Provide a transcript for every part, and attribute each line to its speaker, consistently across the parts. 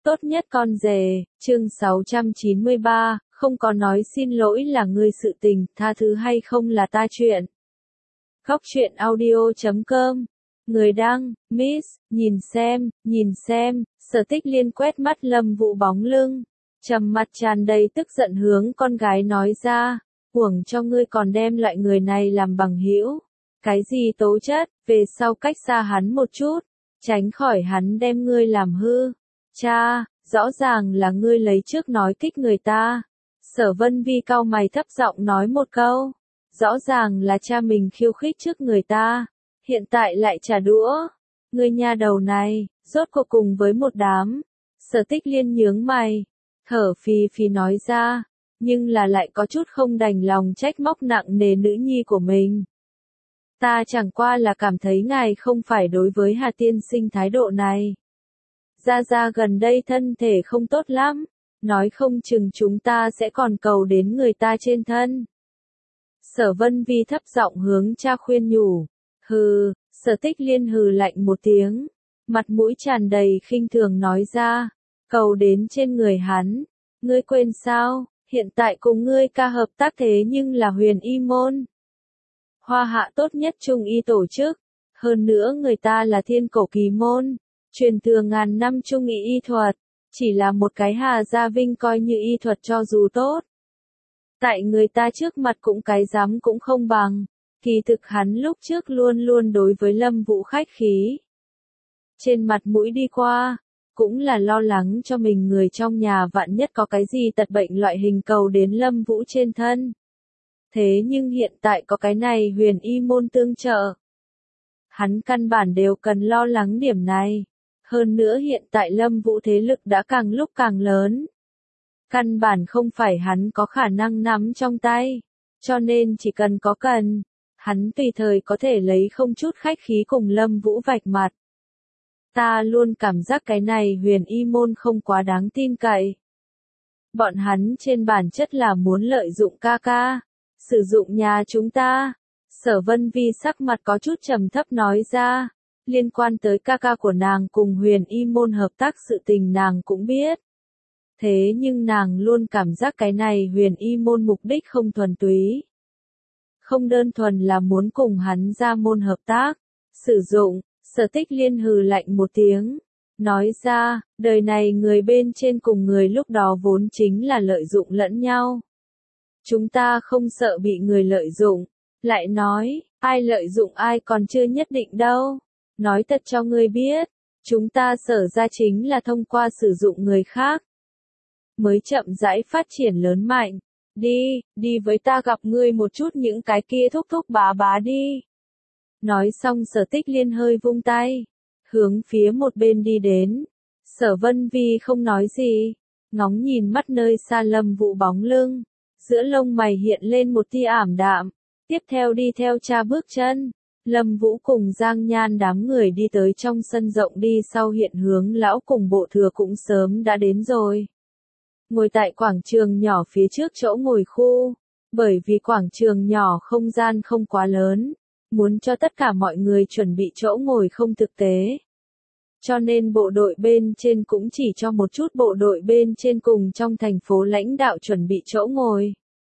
Speaker 1: Tốt nhất con rể, chương 693, không có nói xin lỗi là ngươi sự tình, tha thứ hay không là ta chuyện. Góc truyện audio.com. Người đăng, Miss, nhìn xem, Sở Tích Liên quét mắt Lâm Vũ bóng lưng, trầm mặt tràn đầy tức giận hướng con gái nói ra, uổng cho ngươi còn đem loại người này làm bằng hữu. Cái gì tố chất, về sau cách xa hắn một chút, tránh khỏi hắn đem ngươi làm hư. Cha, rõ ràng là ngươi lấy trước nói kích người ta. Sở Vân Vi cau mày thấp giọng nói một câu. Rõ ràng là cha mình khiêu khích trước người ta. Hiện tại lại trả đũa. Ngươi nha đầu này, rốt cuộc cùng với một đám. Sở Tích Liên nhướng mày. Thở phì phì nói ra. Nhưng là lại có chút không đành lòng trách móc nặng nề nữ nhi của mình. Ta chẳng qua là cảm thấy ngài không phải đối với Hà tiên sinh thái độ này. Gia Gia gần đây thân thể không tốt lắm, nói không chừng chúng ta sẽ còn cầu đến người ta trên thân. Sở Vân Vi thấp giọng hướng cha khuyên nhủ. Hừ, Sở Tích Liên hừ lạnh một tiếng, mặt mũi tràn đầy khinh thường nói ra, cầu đến trên người hắn. Ngươi quên sao, hiện tại cùng ngươi ca hợp tác thế nhưng là Huyền Y môn. Hoa hạ tốt nhất trung y tổ chức, hơn nữa người ta là thiên cổ kỳ môn. Truyền thừa ngàn năm trung y thuật, chỉ là một cái Hà Gia Vinh coi như y thuật cho dù tốt. Tại người ta trước mặt cũng cái dám cũng không bằng, kỳ thực hắn lúc trước luôn luôn đối với Lâm Vũ khách khí. Trên mặt mũi đi qua, cũng là lo lắng cho mình người trong nhà vạn nhất có cái gì tật bệnh loại hình cầu đến Lâm Vũ trên thân. Thế nhưng hiện tại có cái này Huyền Y môn tương trợ. Hắn căn bản đều cần lo lắng điểm này. Hơn nữa hiện tại Lâm Vũ thế lực đã càng lúc càng lớn. Căn bản không phải hắn có khả năng nắm trong tay. Cho nên chỉ cần có cần, hắn tùy thời có thể lấy không chút khách khí cùng Lâm Vũ vạch mặt. Ta luôn cảm giác cái này Huyền Y môn không quá đáng tin cậy. Bọn hắn trên bản chất là muốn lợi dụng ca ca, sử dụng nhà chúng ta. Sở Vân Vi sắc mặt có chút trầm thấp nói ra. Liên quan tới ca ca của nàng cùng Huyền Y môn hợp tác sự tình nàng cũng biết. Thế nhưng nàng luôn cảm giác cái này Huyền Y môn mục đích không thuần túy. Không đơn thuần là muốn cùng hắn ra môn hợp tác, sử dụng. Sở Tích Liên hừ lạnh một tiếng. Nói ra, đời này người bên trên cùng người lúc đó vốn chính là lợi dụng lẫn nhau. Chúng ta không sợ bị người lợi dụng. Lại nói, ai lợi dụng ai còn chưa nhất định đâu. Nói thật cho ngươi biết, chúng ta Sở ra chính là thông qua sử dụng người khác. Mới chậm rãi phát triển lớn mạnh. Đi với ta gặp ngươi một chút những cái kia thúc thúc bá bá đi. Nói xong Sở Tích Liên hơi vung tay, hướng phía một bên đi đến. Sở Vân Vi không nói gì, ngóng nhìn mắt nơi xa Lâm Vũ bóng lưng. Giữa lông mày hiện lên một tia ảm đạm, tiếp theo đi theo cha bước chân. Lâm Vũ cùng Giang Nhan đám người đi tới trong sân rộng đi sau hiện hướng lão cùng bộ thừa cũng sớm đã đến rồi. Ngồi tại quảng trường nhỏ phía trước chỗ ngồi khu, bởi vì quảng trường nhỏ không gian không quá lớn, muốn cho tất cả mọi người chuẩn bị chỗ ngồi không thực tế. Cho nên bộ đội bên trên cũng chỉ cho một chút bộ đội bên trên cùng trong thành phố lãnh đạo chuẩn bị chỗ ngồi.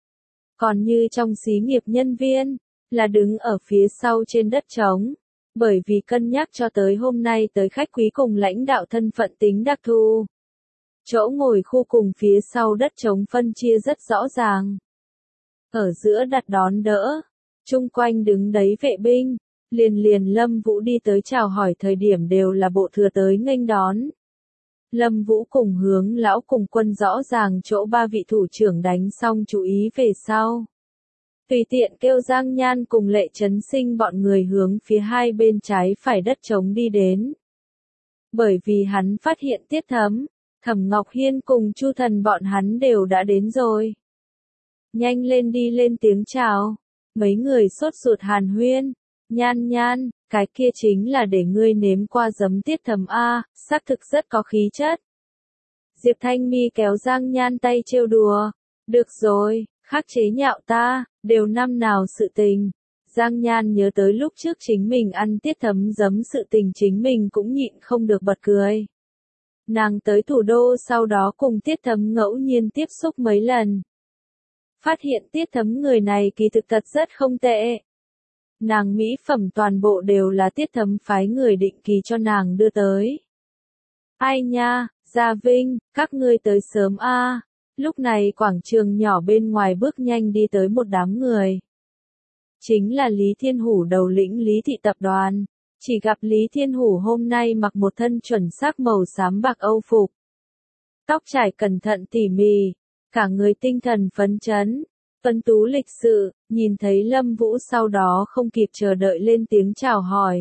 Speaker 1: Còn như trong xí nghiệp nhân viên, là đứng ở phía sau trên đất trống, bởi vì cân nhắc cho tới hôm nay tới khách quý cùng lãnh đạo thân phận tính đặc thù. Chỗ ngồi khu cùng phía sau đất trống phân chia rất rõ ràng. Ở giữa đặt đón đỡ, chung quanh đứng đấy vệ binh, liền Lâm Vũ đi tới chào hỏi thời điểm đều là bộ thừa tới nghênh đón. Lâm Vũ cùng hướng lão cùng quân rõ ràng chỗ ba vị thủ trưởng đánh xong chú ý về sau. Tùy tiện kêu Giang Nhan cùng Lệ Trấn Sinh bọn người hướng phía hai bên trái phải đất trống đi đến. Bởi vì hắn phát hiện Tiết Thấm, Thẩm Ngọc Hiên cùng Chu Thần bọn hắn đều đã đến rồi. Nhanh lên đi lên tiếng chào. Mấy người sốt ruột hàn huyên. Nhan, cái kia chính là để ngươi nếm qua giấm Tiết Thấm a, xác thực rất có khí chất. Diệp Thanh Mi kéo Giang Nhan tay trêu đùa. Được rồi, khắc chế nhạo ta, đều năm nào sự tình. Giang Nhan nhớ tới lúc trước chính mình ăn Tiết Thấm giấm sự tình chính mình cũng nhịn không được bật cười. Nàng tới thủ đô sau đó cùng Tiết Thấm ngẫu nhiên tiếp xúc mấy lần. Phát hiện Tiết Thấm người này kỳ thực thật rất không tệ. Nàng mỹ phẩm toàn bộ đều là Tiết Thấm phái người định kỳ cho nàng đưa tới. Ai nha, Gia Vinh, các ngươi tới sớm a. Lúc này quảng trường nhỏ bên ngoài bước nhanh đi tới một đám người. Chính là Lý Thiên Hủ đầu lĩnh Lý Thị Tập đoàn. Chỉ gặp Lý Thiên Hủ hôm nay mặc một thân chuẩn sắc màu xám bạc Âu phục. Tóc trải cẩn thận tỉ mỉ, cả người tinh thần phấn chấn, tuấn tú lịch sự, nhìn thấy Lâm Vũ sau đó không kịp chờ đợi lên tiếng chào hỏi.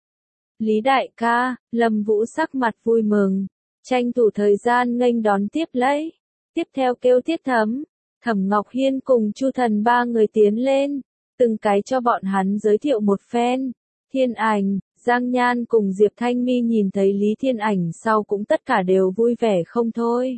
Speaker 1: Lý đại ca, Lâm Vũ sắc mặt vui mừng, tranh thủ thời gian nghênh đón tiếp lấy. Tiếp theo kêu Tiết Thấm, Thẩm Ngọc Hiên cùng Chu Thần ba người tiến lên, từng cái cho bọn hắn giới thiệu một phen. Thiên Ảnh, Giang Nhan cùng Diệp Thanh Mi nhìn thấy Lý Thiên Ảnh sau cũng tất cả đều vui vẻ không thôi.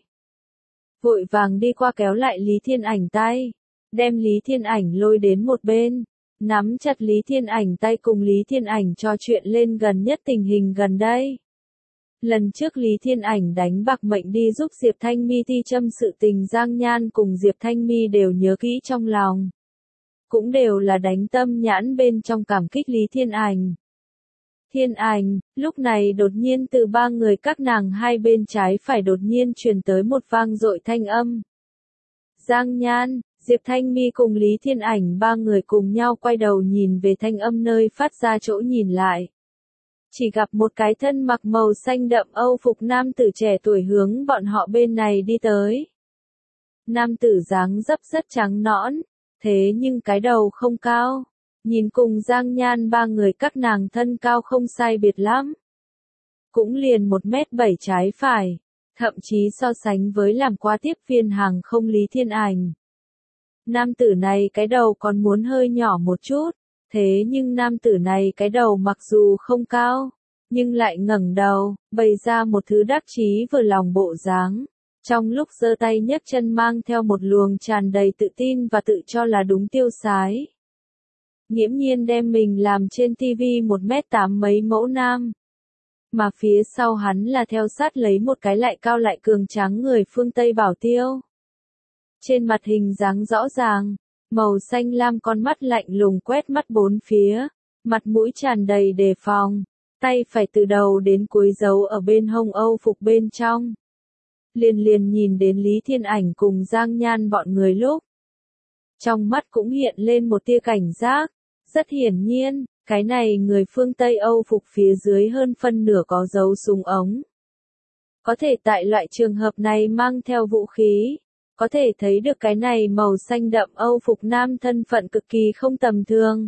Speaker 1: Vội vàng đi qua kéo lại Lý Thiên Ảnh tay, đem Lý Thiên Ảnh lôi đến một bên, nắm chặt Lý Thiên Ảnh tay cùng Lý Thiên Ảnh trò chuyện lên gần nhất tình hình gần đây. Lần trước Lý Thiên Ảnh đánh bạc mệnh đi giúp Diệp Thanh Mi thi châm sự tình Giang Nhan cùng Diệp Thanh Mi đều nhớ kỹ trong lòng. Cũng đều là đánh tâm nhãn bên trong cảm kích Lý Thiên Ảnh. Thiên Ảnh, lúc này đột nhiên từ ba người các nàng hai bên trái phải đột nhiên truyền tới một vang dội thanh âm. Giang Nhan, Diệp Thanh Mi cùng Lý Thiên Ảnh ba người cùng nhau quay đầu nhìn về thanh âm nơi phát ra chỗ nhìn lại. Chỉ gặp một cái thân mặc màu xanh đậm Âu phục nam tử trẻ tuổi hướng bọn họ bên này đi tới. Nam tử dáng dấp rất trắng nõn, thế nhưng cái đầu không cao. Nhìn cùng Giang Nhan ba người các nàng thân cao không sai biệt lắm. Cũng liền 1m7 trái phải, thậm chí so sánh với làm qua tiếp viên hàng không Lý Thiên Ảnh. Nam tử này cái đầu còn muốn hơi nhỏ một chút, thế nhưng nam tử này cái đầu mặc dù không cao, nhưng lại ngẩng đầu, bày ra một thứ đắc chí vừa lòng bộ dáng. Trong lúc giơ tay nhấc chân mang theo một luồng tràn đầy tự tin và tự cho là đúng tiêu sái. Nghiễm nhiên đem mình làm trên TV 1m8 mấy mẫu nam. Mà phía sau hắn là theo sát lấy một cái lại cao lại cường tráng người phương Tây bảo tiêu. Trên mặt hình dáng rõ ràng, màu xanh lam con mắt lạnh lùng quét mắt bốn phía, mặt mũi tràn đầy đề phòng, tay phải từ đầu đến cuối giấu ở bên hông Âu phục bên trong. Liền nhìn đến Lý Thiên Ảnh cùng Giang Nhan bọn người lúc. Trong mắt cũng hiện lên một tia cảnh giác. Rất hiển nhiên, cái này người phương Tây Âu phục phía dưới hơn phân nửa có dấu súng ống. Có thể tại loại trường hợp này mang theo vũ khí, có thể thấy được cái này màu xanh đậm Âu phục nam thân phận cực kỳ không tầm thường.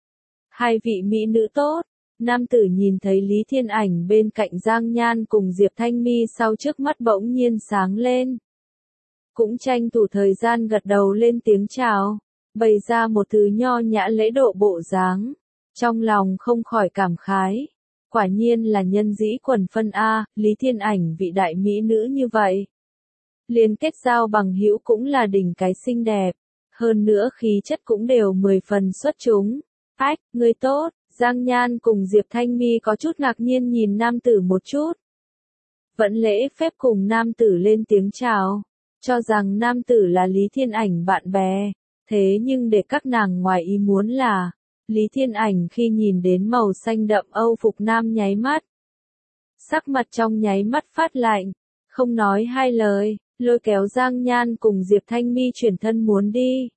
Speaker 1: Hai vị mỹ nữ tốt, nam tử nhìn thấy Lý Thiên Ảnh bên cạnh Giang Nhan cùng Diệp Thanh Mi sau trước mắt bỗng nhiên sáng lên. Cũng tranh thủ thời gian gật đầu lên tiếng chào. Bày ra một thứ nho nhã lễ độ bộ dáng, trong lòng không khỏi cảm khái. Quả nhiên là nhân dĩ quần phân A, Lý Thiên Ảnh vị đại mỹ nữ như vậy. Liên kết giao bằng hữu cũng là đỉnh cái xinh đẹp, hơn nữa khí chất cũng đều 10 phần xuất chúng. Ách, người tốt, Giang Nhan cùng Diệp Thanh Mi có chút ngạc nhiên nhìn nam tử một chút. Vẫn lễ phép cùng nam tử lên tiếng chào, cho rằng nam tử là Lý Thiên Ảnh bạn bè. Thế nhưng để các nàng ngoài ý muốn là, Lý Thiên Ảnh khi nhìn đến màu xanh đậm Âu phục nam nháy mắt. Sắc mặt trong nháy mắt phát lạnh, không nói hai lời, lôi kéo Giang Nhan cùng Diệp Thanh Mi chuyển thân muốn đi.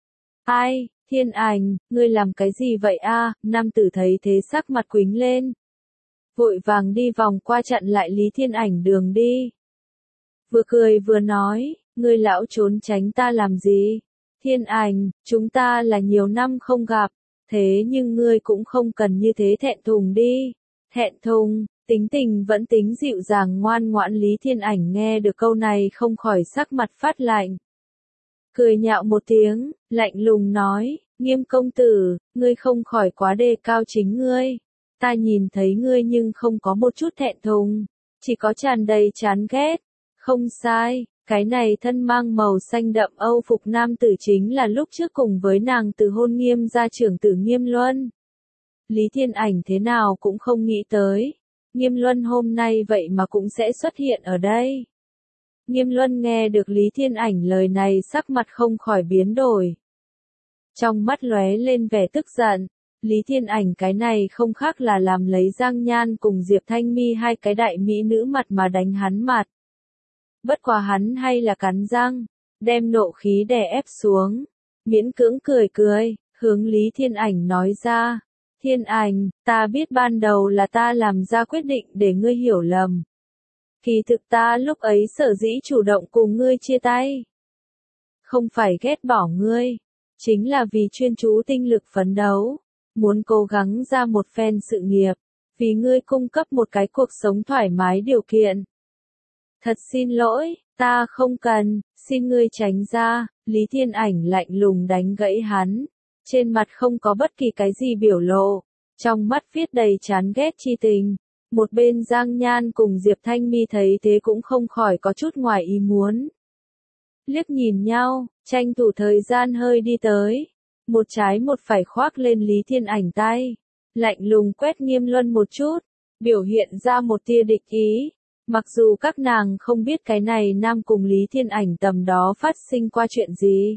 Speaker 1: Ai, Thiên Ảnh, ngươi làm cái gì vậy a? Nam tử thấy thế sắc mặt quính lên. Vội vàng đi vòng qua chặn lại Lý Thiên Ảnh đường đi. Vừa cười vừa nói, ngươi lão trốn tránh ta làm gì? Thiên Ảnh, chúng ta là nhiều năm không gặp, thế nhưng ngươi cũng không cần như thế thẹn thùng đi. Thẹn thùng, tính tình vẫn tính dịu dàng ngoan ngoãn Lý Thiên Ảnh nghe được câu này không khỏi sắc mặt phát lạnh. Cười nhạo một tiếng, lạnh lùng nói, Nghiêm công tử, ngươi không khỏi quá đề cao chính ngươi. Ta nhìn thấy ngươi nhưng không có một chút thẹn thùng, chỉ có tràn đầy chán ghét. Không sai. Cái này thân mang màu xanh đậm Âu phục nam tử chính là lúc trước cùng với nàng từ hôn Nghiêm gia trưởng tử Nghiêm Luân. Lý Thiên Ảnh thế nào cũng không nghĩ tới, Nghiêm Luân hôm nay vậy mà cũng sẽ xuất hiện ở đây. Nghiêm Luân nghe được Lý Thiên Ảnh lời này sắc mặt không khỏi biến đổi. Trong mắt lóe lên vẻ tức giận, Lý Thiên Ảnh cái này không khác là làm lấy Giang Nhan cùng Diệp Thanh Mi hai cái đại mỹ nữ mặt mà đánh hắn mặt. Bất quá hắn hay là cắn răng, đem nộ khí đè ép xuống, miễn cưỡng cười cười, hướng Lý Thiên Ảnh nói ra, Thiên Ảnh, ta biết ban đầu là ta làm ra quyết định để ngươi hiểu lầm. Kỳ thực ta lúc ấy sở dĩ chủ động cùng ngươi chia tay. Không phải ghét bỏ ngươi, chính là vì chuyên chú tinh lực phấn đấu, muốn cố gắng ra một phen sự nghiệp, vì ngươi cung cấp một cái cuộc sống thoải mái điều kiện. Thật xin lỗi, ta không cần, xin ngươi tránh ra, Lý Thiên Ảnh lạnh lùng đánh gãy hắn, trên mặt không có bất kỳ cái gì biểu lộ, trong mắt viết đầy chán ghét chi tình. Một bên Giang Nhan cùng Diệp Thanh Mi thấy thế cũng không khỏi có chút ngoài ý muốn. Liếc nhìn nhau, tranh thủ thời gian hơi đi tới, một trái một phải khoác lên Lý Thiên Ảnh tay, lạnh lùng quét Nghiêm Luân một chút, biểu hiện ra một tia địch ý. Mặc dù các nàng không biết cái này nam cùng Lý Thiên Ảnh tầm đó phát sinh qua chuyện gì.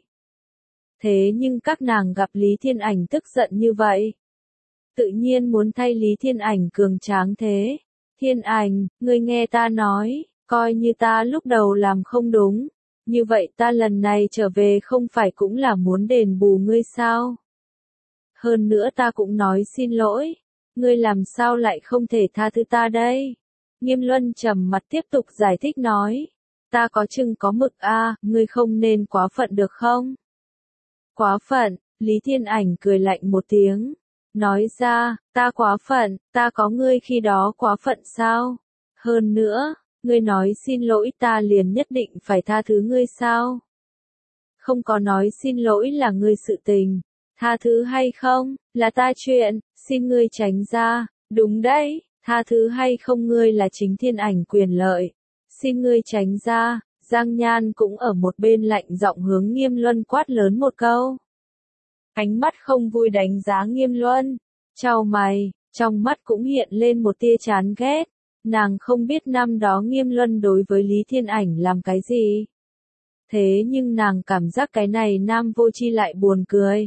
Speaker 1: Thế nhưng các nàng gặp Lý Thiên Ảnh tức giận như vậy, tự nhiên muốn thay Lý Thiên Ảnh cường tráng thế. Thiên Ảnh, ngươi nghe ta nói, coi như ta lúc đầu làm không đúng, như vậy ta lần này trở về không phải cũng là muốn đền bù ngươi sao? Hơn nữa ta cũng nói xin lỗi, ngươi làm sao lại không thể tha thứ ta đây? Nghiêm Luân trầm mặt tiếp tục giải thích nói, ta có chừng có mực a, ngươi không nên quá phận được không? Quá phận, Lý Thiên Ảnh cười lạnh một tiếng, nói ra, ta quá phận, ta có ngươi khi đó quá phận sao? Hơn nữa, ngươi nói xin lỗi ta liền nhất định phải tha thứ ngươi sao? Không có nói xin lỗi là ngươi sự tình, tha thứ hay không, là ta chuyện, xin ngươi tránh ra, đúng đấy, tha thứ hay không ngươi là chính Thiên Ảnh quyền lợi, xin ngươi tránh ra. Giang Nhan cũng ở một bên lạnh giọng hướng Nghiêm Luân quát lớn một câu. Ánh mắt không vui đánh giá Nghiêm Luân, chau mày, trong mắt cũng hiện lên một tia chán ghét. Nàng không biết năm đó Nghiêm Luân đối với Lý Thiên Ảnh làm cái gì. Thế nhưng nàng cảm giác cái này nam vô tri lại buồn cười.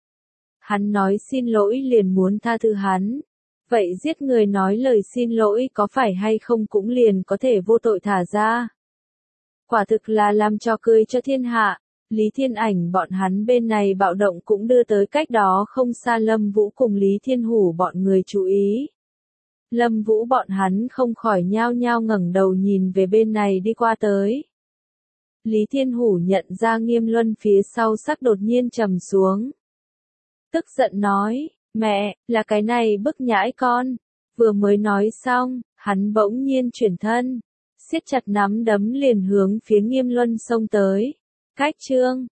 Speaker 1: Hắn nói xin lỗi liền muốn tha thứ hắn. Vậy giết người nói lời xin lỗi có phải hay không cũng liền có thể vô tội thả ra. Quả thực là làm trò cười cho thiên hạ. Lý Thiên Ảnh bọn hắn bên này bạo động cũng đưa tới cách đó không xa Lâm Vũ cùng Lý Thiên Hủ bọn người chú ý. Lâm Vũ bọn hắn không khỏi nhao nhao ngẩng đầu nhìn về bên này đi qua tới. Lý Thiên Hủ nhận ra Nghiêm Luân phía sau sắc đột nhiên trầm xuống. Tức giận nói, mẹ, là cái này bức nhãi con. Vừa mới nói xong, hắn bỗng nhiên chuyển thân, siết chặt nắm đấm liền hướng phía Nghiêm Luân xông tới. Cách chương